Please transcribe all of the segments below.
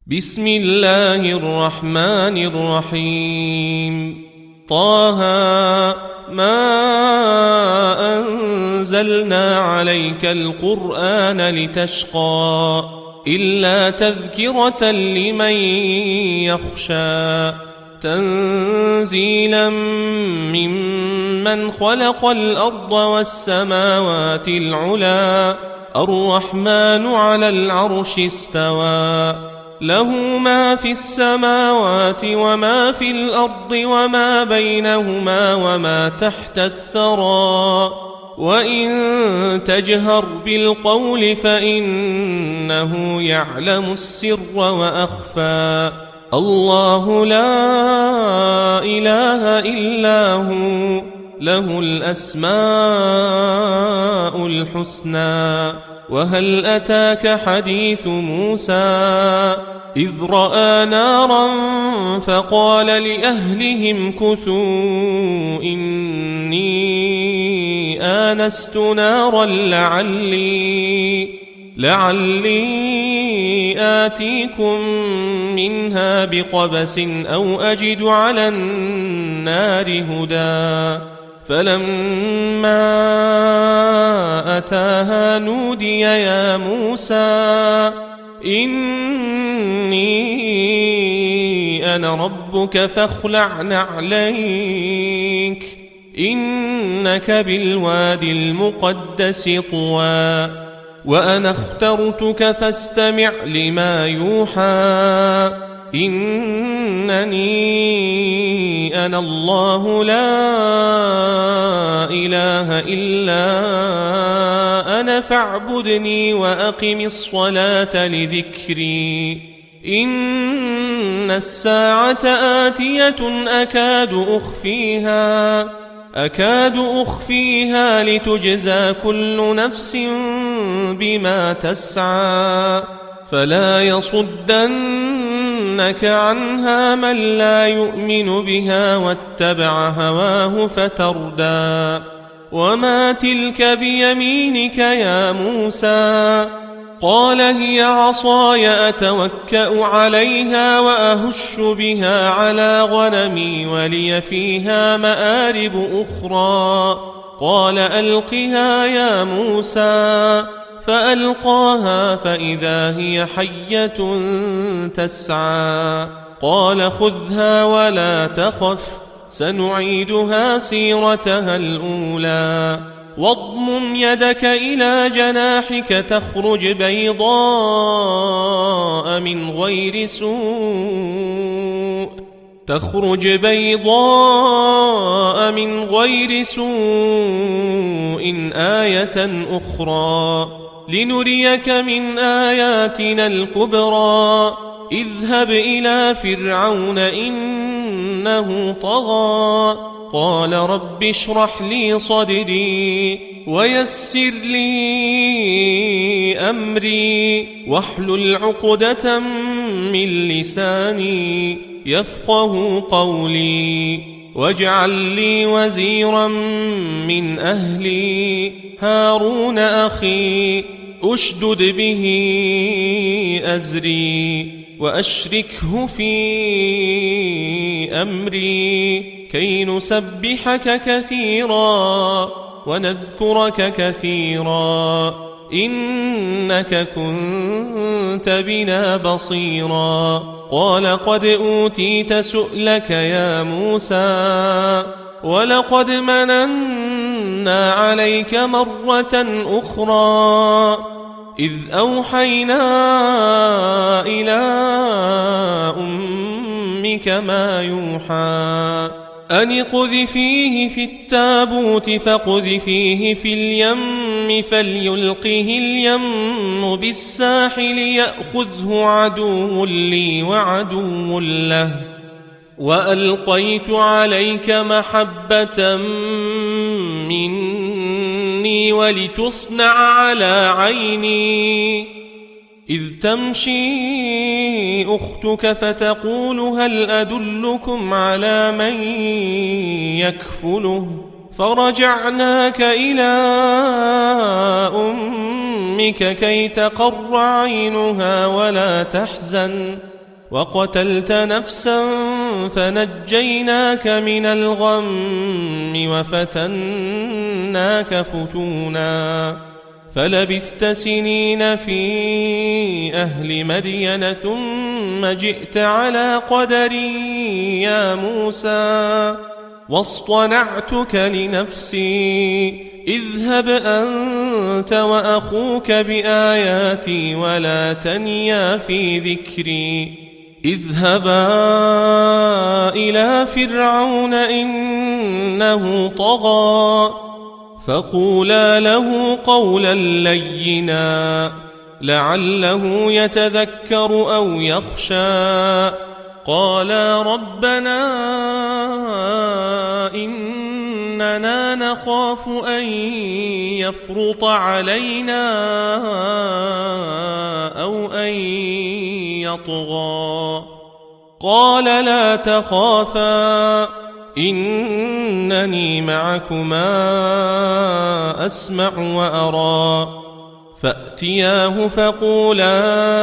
بسم الله الرحمن الرحيم. طه ما أنزلنا عليك القرآن لتشقى إلا تذكرة لمن يخشى تنزيلا ممن خلق الأرض والسماوات العلى الرحمن على العرش استوى له ما في السماوات وما في الأرض وما بينهما وما تحت الثرى وإن تجهر بالقول فإنه يعلم السر وأخفى الله لا إله إلا هو له الأسماء الحسنى. وهل أتاك حديث موسى إذ رأى نارا فقال لأهلهم كثوا إني آنست نارا لعلي آتيكم منها بقبس أو أجد على النار هدى فلما أتاها نودي يا موسى إني أنا ربك فاخلع نعليك إنك بالوادي المقدس طوى وأنا اخترتك فاستمع لما يوحى إنني أنا الله لا إله إلا أنا فاعبدني وأقم الصلاة لذكري إن الساعة آتية أكاد أخفيها لتجزى كل نفس بما تسعى فلا يصدنك عنها من لا يؤمن بها واتبع هواه فتردى وما تلك بيمينك يا موسى قال هي عصاي أتوكأ عليها وأهش بها على غنمي ولي فيها مآرب أخرى قال ألقها يا موسى فألقاها فإذا هي حية تسعى قال خذها ولا تخف سنعيدها سيرتها الأولى واضمم يدك إلى جناحك تخرج بيضاء من غير سوء آية أخرى لنريك من آياتنا الكبرى اذهب إلى فرعون إنه طغى قال رب اشرح لي صدري ويسر لي أمري واحلل عقدة من لساني يفقه قولي واجعل لي وزيرا من أهلي هارون أخي أشدد به أزري وأشركه في أمري كي نسبحك كثيرا ونذكرك كثيرا إنك كنت بنا بصيرا قال قد أوتيت سؤلك يا موسى ولقد مننا عليك مرة أخرى إذ أوحينا إلى أمك ما يوحى أن اقذفيه في التابوت فاقذفيه في اليم فليلقه اليم بالساحل يأخذه عدو لي وعدو له وألقيت عليك محبة مني ولتصنع على عيني إذ تمشي أختك فتقول هل أدلكم على من يكفله فرجعناك إلى أمك كي تقر عينها ولا تحزن وقتلت نفسا فنجيناك من الغم وفتناك فتونا فلبثت سنين في أهل مدين ثم جئت على قدري يا موسى واصطنعتك لنفسي اذهب أنت وأخوك بآياتي ولا تنيا في ذكري اذهبا إلى فرعون إنه طغى فقولا له قولا لينا لعله يتذكر أو يخشى قالا ربنا إننا نخاف أن يفرط علينا أو أن يطغى قال لا تخافا إنني معكما أسمع وأرى فأتياه فقولا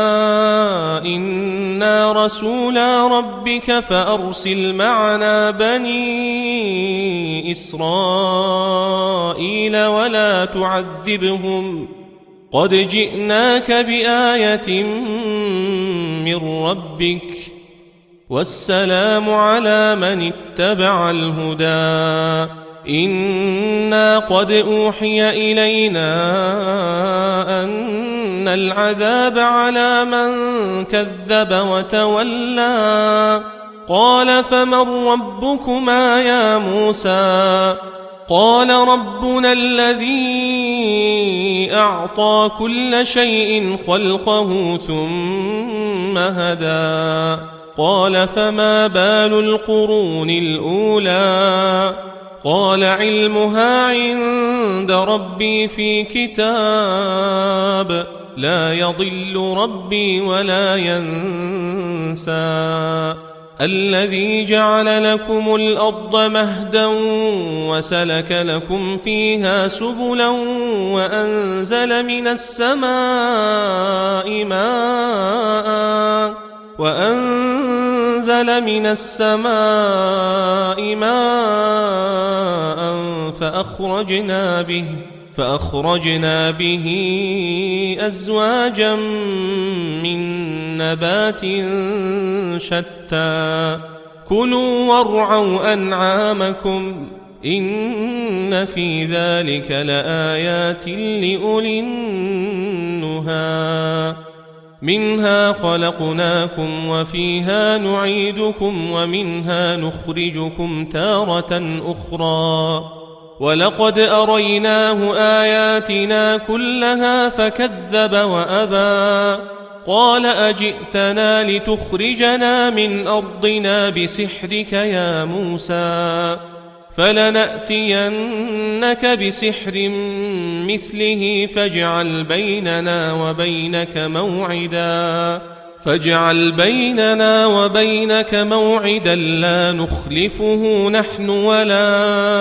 إنا رسولا ربك فأرسل معنا بني إسرائيل ولا تعذبهم قد جئناك بآية من ربك والسلام على من اتبع الهدى إنا قد أوحي إلينا أن العذاب على من كذب وتولى قال فمن ربكما يا موسى قال ربنا الذي أعطى كل شيء خلقه ثم هدى قال فما بال القرون الأولى قال علمها عند ربي في كتاب لا يضل ربي ولا ينسى الذي جعل لكم الأرض مهدا وسلك لكم فيها سبلا وأنزل من السماء ماء فأخرجنا به أزواجا من نبات شتى كلوا وارعوا أنعامكم إن في ذلك لآيات لأولي النهى منها خلقناكم وفيها نعيدكم ومنها نخرجكم تارة أخرى ولقد أريناه آياتنا كلها فكذب وأبى قال أجئتنا لتخرجنا من أرضنا بسحرك يا موسى فلنأتينك بسحر مثله فاجعل بيننا وبينك موعدا لا نخلفه نحن ولا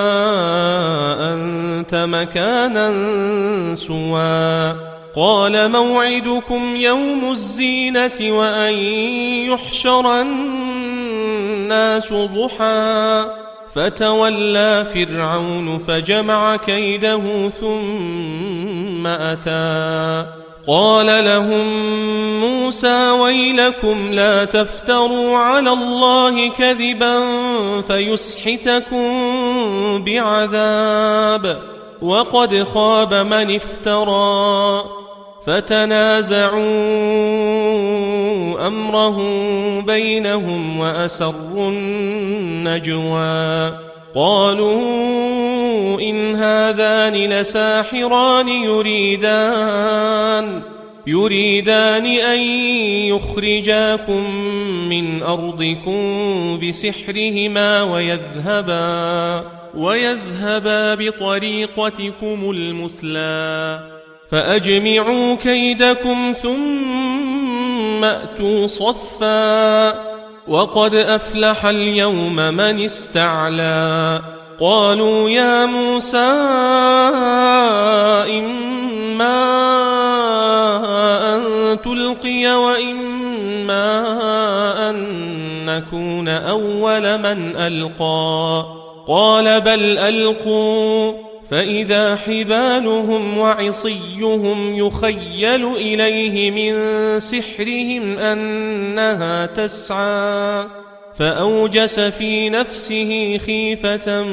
أنت مكانا سوى قال موعدكم يوم الزينة وأن يحشر الناس ضحى فتولى فرعون فجمع كيده ثم أتى قال لهم موسى ويلكم لا تفتروا على الله كذبا فيسحتكم بعذاب وقد خاب من افترى فتنازعوا أمرهم بينهم وأسروا النجوى قالوا إن هذان لساحران يريدان أن يخرجاكم من أرضكم بسحرهما ويذهبا بطريقتكم المثلى فأجمعوا كيدكم ثم أتوا صفا وقد أفلح اليوم من استعلى قالوا يا موسى إما أن تلقي وإما أن نكون أول من ألقى قال بل ألقوا فإذا حبالهم وعصيهم يخيل إليه من سحرهم أنها تسعى فأوجس في نفسه خيفة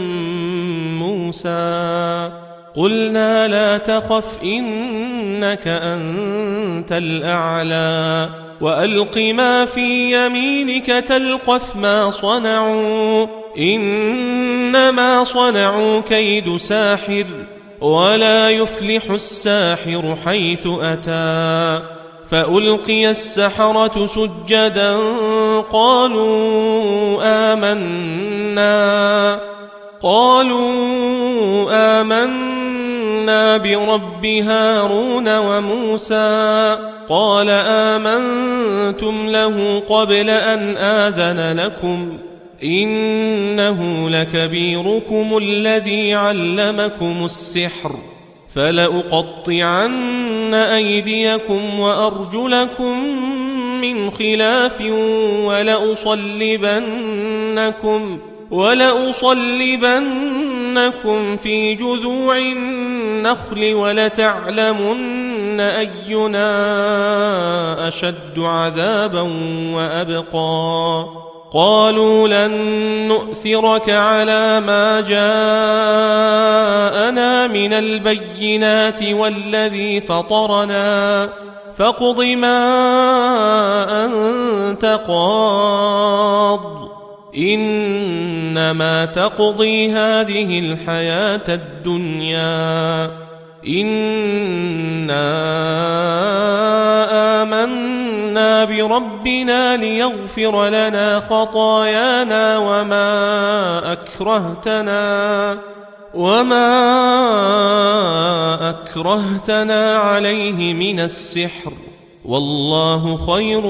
موسى قلنا لا تخف إنك أنت الأعلى وألق ما في يمينك تلقف ما صنعوا إنما صنعوا كيد ساحر ولا يفلح الساحر حيث أتى فألقي السحرة سجدا قالوا آمنا برب هارون وموسى قال آمنتم له قبل أن آذن لكم إنه لكبيركم الذي علمكم السحر فلأقطعن أيديكم وأرجلكم من خلاف ولأصلبنكم في جذوع النخل ولتعلمن أينا أشد عذابا وأبقى قالوا لن نؤثرك على ما جاءنا من البينات والذي فطرنا فاقض ما أنت قاض إنما تقضي هذه الحياة الدنيا إنا آمنا بربنا ليغفر لنا خطايانا وما أكرهتنا عليه من السحر والله خير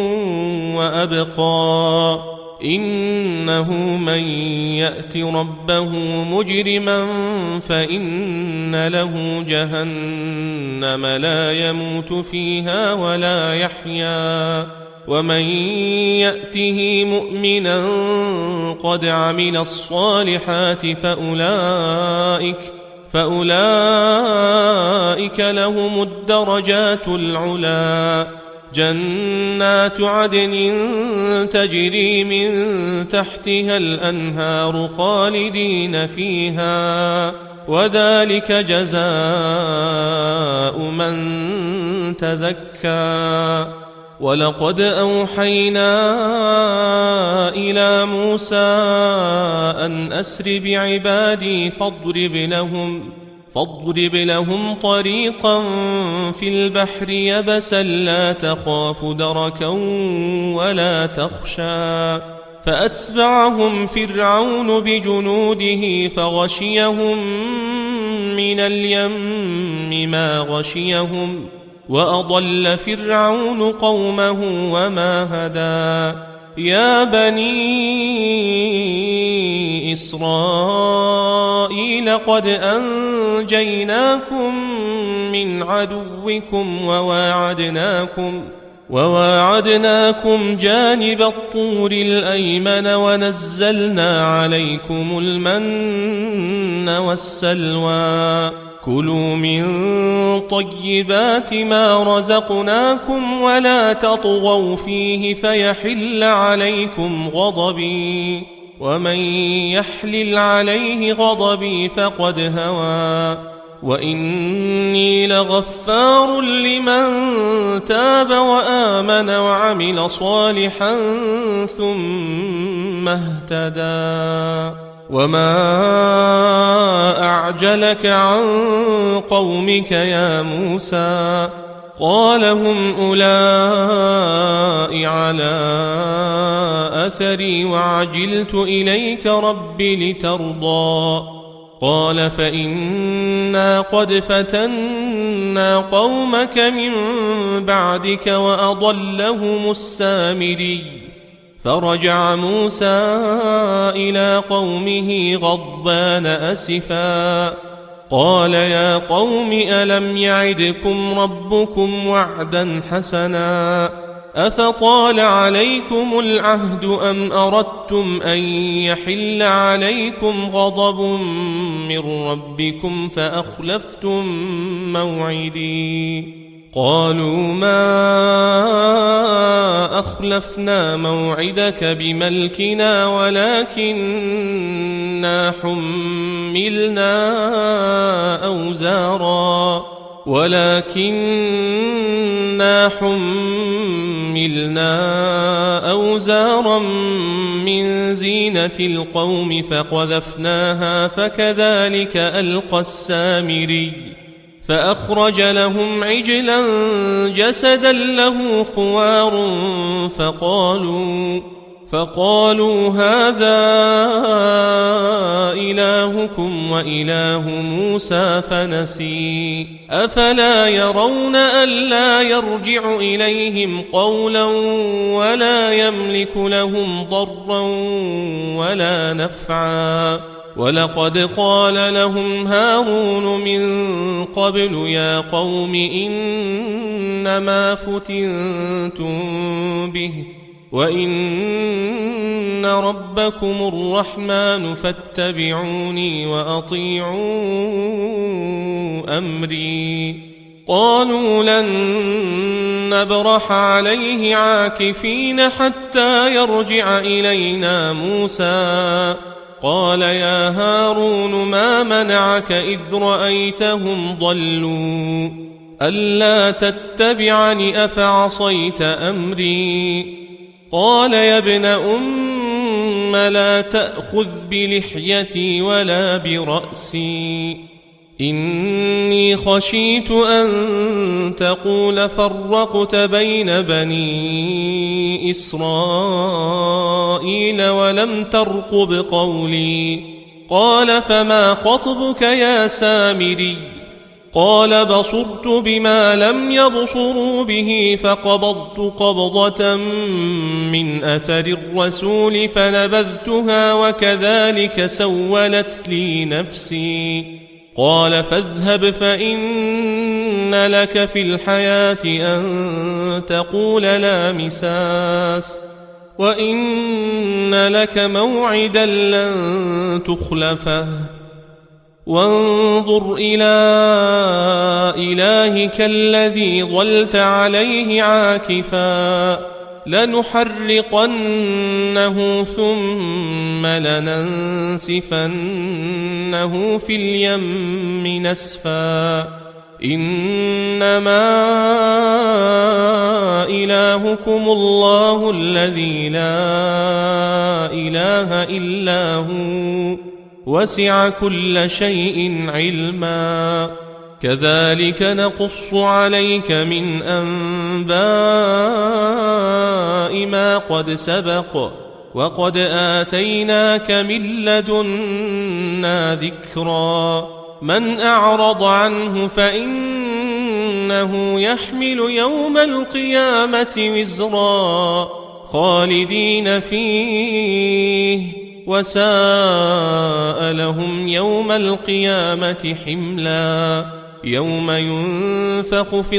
وأبقى إنه من يأت ربه مجرما فإن له جهنم لا يموت فيها ولا يحيا ومن يأته مؤمنا قد عمل الصالحات فأولئك لهم الدرجات العلا جنات عدن تجري من تحتها الأنهار خالدين فيها وذلك جزاء من تزكى ولقد أوحينا إلى موسى أن أسر بعبادي فاضرب لهم طريقا في البحر يبسا لا تخاف دركا ولا تخشى فأتبعهم فرعون بجنوده فغشيهم من اليم ما غشيهم وأضل فرعون قومه وما هدى يا بني إسرائيل قد أنجيناكم من عدوكم وواعدناكم جانب الطور الأيمن ونزلنا عليكم المن والسلوى كلوا من طيبات ما رزقناكم ولا تطغوا فيه فيحل عليكم غضبي ومن يحلل عليه غضبي فقد هوى وإني لغفار لمن تاب وآمن وعمل صالحا ثم اهتدى وما أعجلك عن قومك يا موسى قال هم أولئك على أثري وعجلت إليك رب لترضى قال فإنا قد فتنا قومك من بعدك وأضلهم السامري فرجع موسى إلى قومه غضبان أسفا قال يا قوم ألم يعدكم ربكم وعدا حسنا أفطال عليكم العهد أم أردتم أن يحل عليكم غضب من ربكم فأخلفتم موعدي قالوا ما أخلفنا موعدك بملكنا ولكننا حملنا أوزارا من زينة القوم فقذفناها فكذلك ألقى السامري فأخرج لهم عجلا جسدا له خوار فقالوا هذا إلهكم وإله موسى فنسي أفلا يرون ألا يرجع إليهم قولا ولا يملك لهم ضرا ولا نفعا ولقد قال لهم هارون من قبل يا قوم إنما فتنتم به وإن ربكم الرحمن فاتبعوني وأطيعوا أمري قالوا لن نبرح عليه عاكفين حتى يرجع إلينا موسى قال يا هارون ما منعك إذ رأيتهم ضلوا ألا تتبعني أفعصيت أمري قال يا ابن أم لا تأخذ بلحيتي ولا برأسي إني خشيت أن تقول فرقت بين بني إسرائيل ولم ترقب قولي قال فما خطبك يا سامري قال بصرت بما لم يبصروا به فقبضت قبضة من أثر الرسول فنبذتها وكذلك سولت لي نفسي قال فاذهب فإن لك في الحياة أن تقول لا مساس وإن لك موعدا لن تخلفه وانظر إلى إلهك الذي ظلت عليه عاكفا لنحرقنه ثم لننسفنه في اليم نسفا إنما إلهكم الله الذي لا إله إلا هو وسع كل شيء علما كذلك نقص عليك من أنباء ما قد سبق وقد آتيناك من لدنا ذكرا من أعرض عنه فإنه يحمل يوم القيامة وزرا خالدين فيه وساء لهم يوم القيامة حملا يوم ينفخ في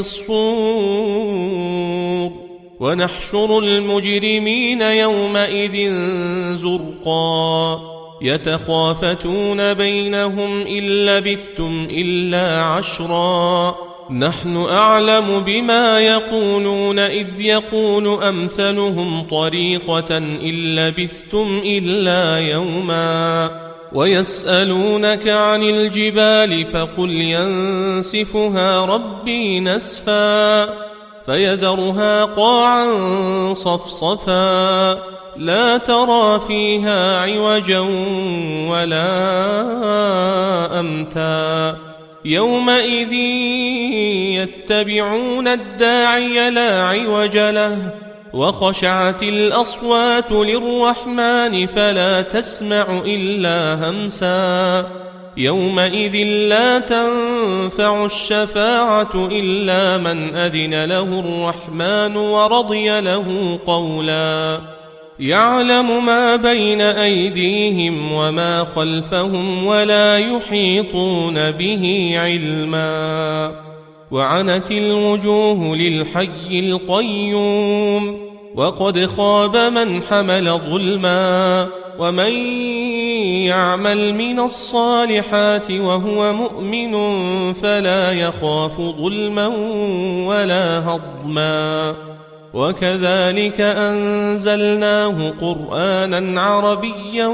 الصور ونحشر المجرمين يومئذ زرقا يتخافتون بينهم إن لبثتم إلا عشرا نحن أعلم بما يقولون إذ يقول أمثلهم طريقة إن لبثتم إلا يوما ويسألونك عن الجبال فقل ينسفها ربي نسفا فيذرها قاعا صفصفا لا ترى فيها عوجا ولا أمتا يومئذ يتبعون الداعي لا عوج له وخشعت الأصوات للرحمن فلا تسمع إلا همسا يومئذ لا تنفع الشفاعة إلا من أذن له الرحمن ورضي له قولا يعلم ما بين أيديهم وما خلفهم ولا يحيطون به علما وعنت الوجوه للحي القيوم وقد خاب من حمل ظلما ومن يعمل من الصالحات وهو مؤمن فلا يخاف ظلما ولا هضما وكذلك أنزلناه قرآنا عربيا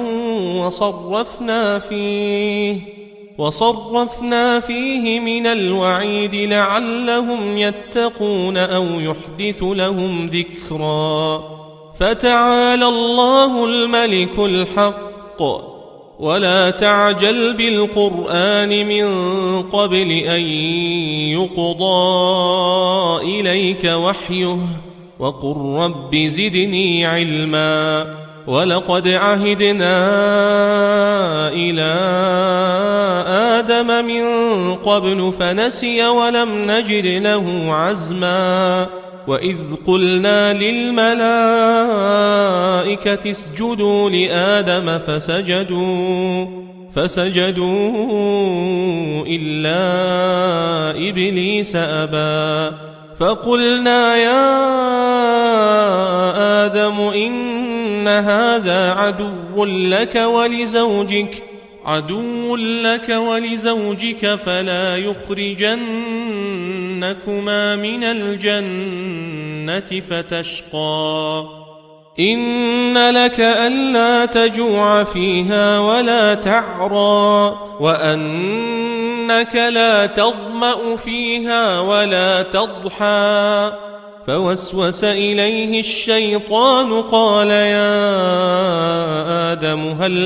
وصرفنا فيه من الوعيد لعلهم يتقون أو يحدث لهم ذكرا فتعالى الله الملك الحق ولا تعجل بالقرآن من قبل أن يقضى إليك وحيه وقل رب زدني علما ولقد عهدنا إلى آدم من قبل فنسي ولم نجد له عزما وإذ قلنا للملائكة اسجدوا لآدم فسجدوا إلا إبليس أبى فقلنا يا آدم إن هذا عدو لك ولزوجك فلا يخرجنكما من الجنة فتشقى إن لك ألا تجوع فيها ولا تعرى وأنك لا تظمأ فيها ولا تضحى فوسوس إليه الشيطان قال يا آدم هل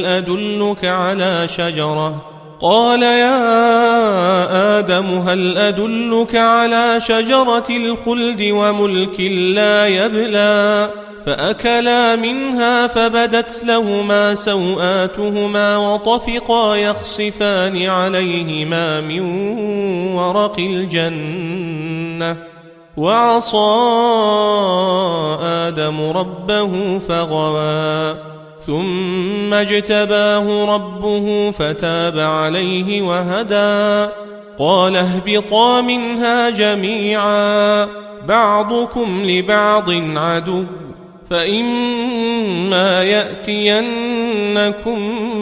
أدلك على شجرة الخلد وملك لا يبلى فأكلا منها فبدت لهما سوآتهما وطفقا يخصفان عليهما من ورق الجنة وعصى آدم ربه فغوى ثم اجتباه ربه فتاب عليه وهدى قال اهبطا منها جميعا بعضكم لبعض عدو فإما يأتينكم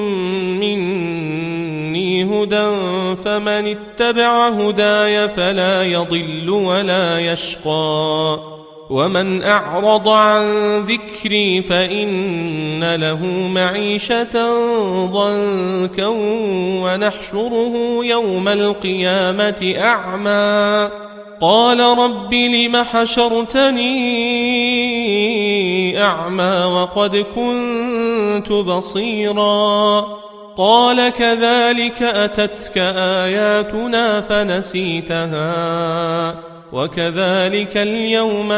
مني هدى فمن اتبع هداي فلا يضل ولا يشقى ومن أعرض عن ذكري فإن له معيشة ضنكا ونحشره يوم القيامة أعمى قال رب لم حشرتني أعمى وقد كنت بصيرا قال كذلك أتتك آياتنا فنسيتها وكذلك اليوم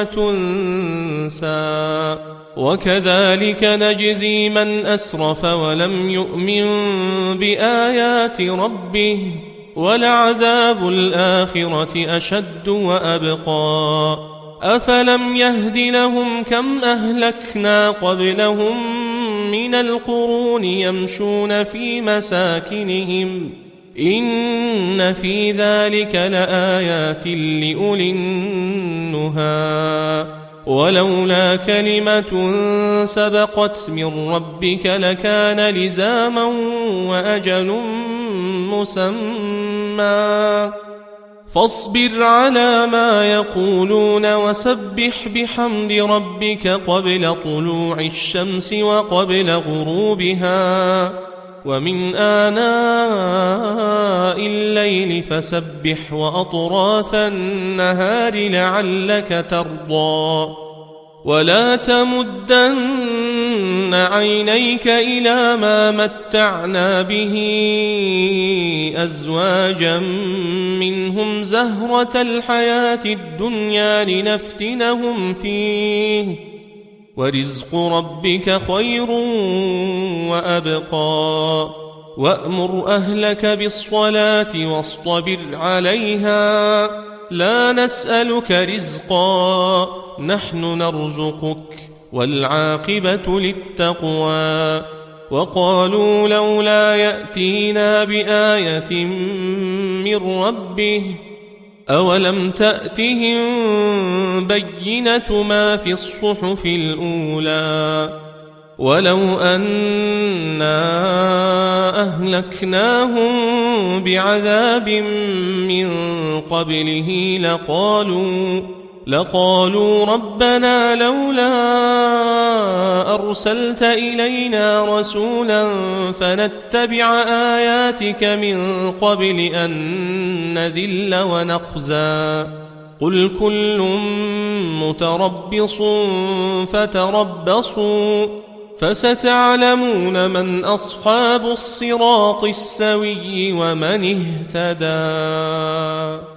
تنسى وكذلك نجزي من أسرف ولم يؤمن بآيات ربه ولعذاب الآخرة أشد وأبقى أفلم يهد لهم كم أهلكنا قبلهم من القرون يمشون في مساكنهم إن في ذلك لآيات لأولي النهى ولولا كلمة سبقت من ربك لكان لزاما وأجل مسمى فاصبر على ما يقولون وسبح بحمد ربك قبل طلوع الشمس وقبل غروبها ومن آناء الليل فسبح وأطراف النهار لعلك ترضى ولا تمدن عينيك إلى ما متعنا به أزواجا منهم زهرة الحياة الدنيا لنفتنهم فيه ورزق ربك خير وأبقى وأمر أهلك بالصلاة واصطبر عليها لا نسألك رزقا نحن نرزقك والعاقبة للتقوى وقالوا لولا يأتينا بآية من ربه أولم تأتهم بينة ما في الصحف الأولى ولو أنا أهلكناهم بعذاب من قبله لقالوا ربنا لولا أرسلت إلينا رسولا فنتبع آياتك من قبل أن نذل ونخزى قل كل متربص فتربصوا فستعلمون من أصحاب الصراط السوي ومن اهتدى.